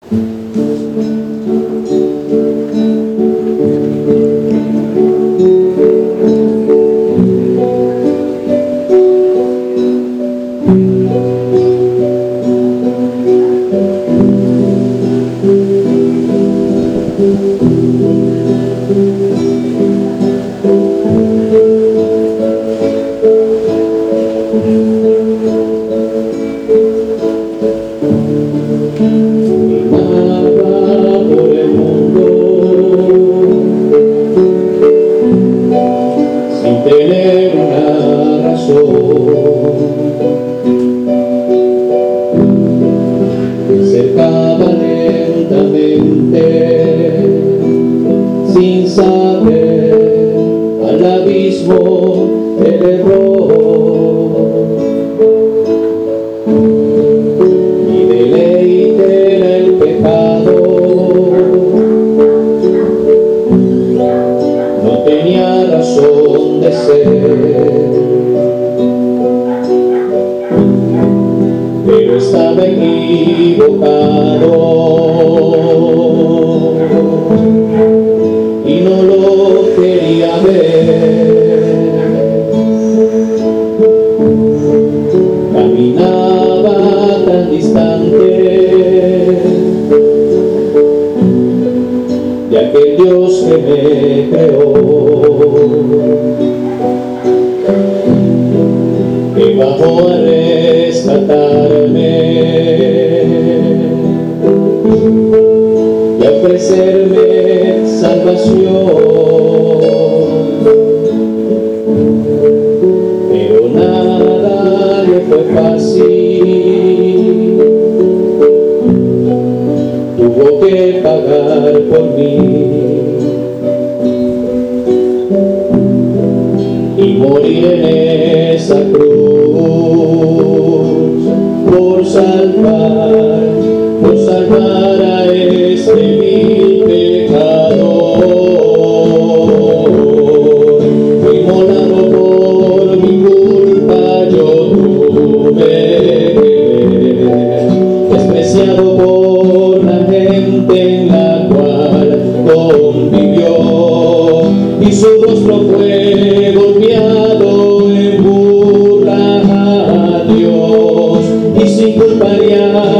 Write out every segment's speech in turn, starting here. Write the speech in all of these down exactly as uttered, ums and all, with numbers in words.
Sin saber al abismo del error. Mi deleite era el pecado, no tenía razón de ser, pero estaba equivocado y no lo quería ver. Caminaba tan distante de aquel Dios que me creó, que bajó a rescatarme y a ofrecerme salvación. Pero nada le fue fácil, tuvo que pagar por mí y morir en esa cruz por salvar, por salvar a este vil pecador. Fui molado por mi culpa, yo tuve que ver, despreciado por la gente en la cual convivió, y su rostro fue golpeado en burla a Dios, y sin culpa le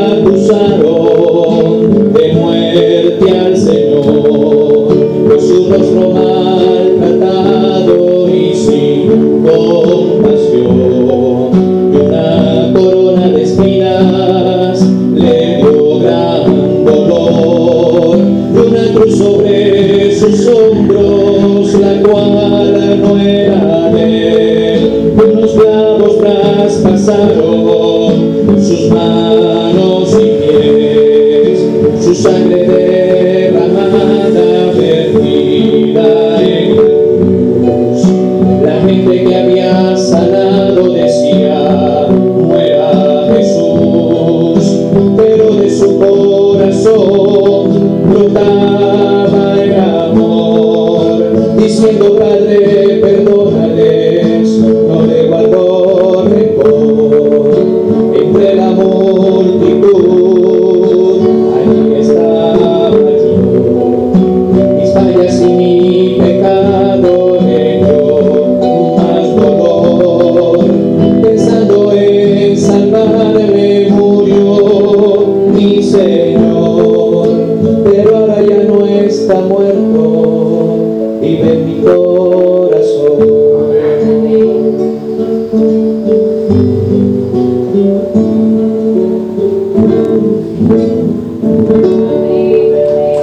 acusaron de muerte al Señor, por su rostro maltratado y sin compasión, y una corona de espinas le dio gran dolor, y una cruz sobre sus hombros, la cual no era de él, y unos clavos traspasaron sus manos y pies, su sangre derramada, vertida en la cruz. La gente que había sanado decía: muera Jesús, pero de su corazón brotaba el amor, diciendo: Padre, perdónales, no le guardo rencor. Entre la multitud, ahí estaba yo, mis fallas y mi pecado hecho más dolor, pensando en salvarme murió mi Señor, pero ahora ya no está muerto, vive en mi corazón.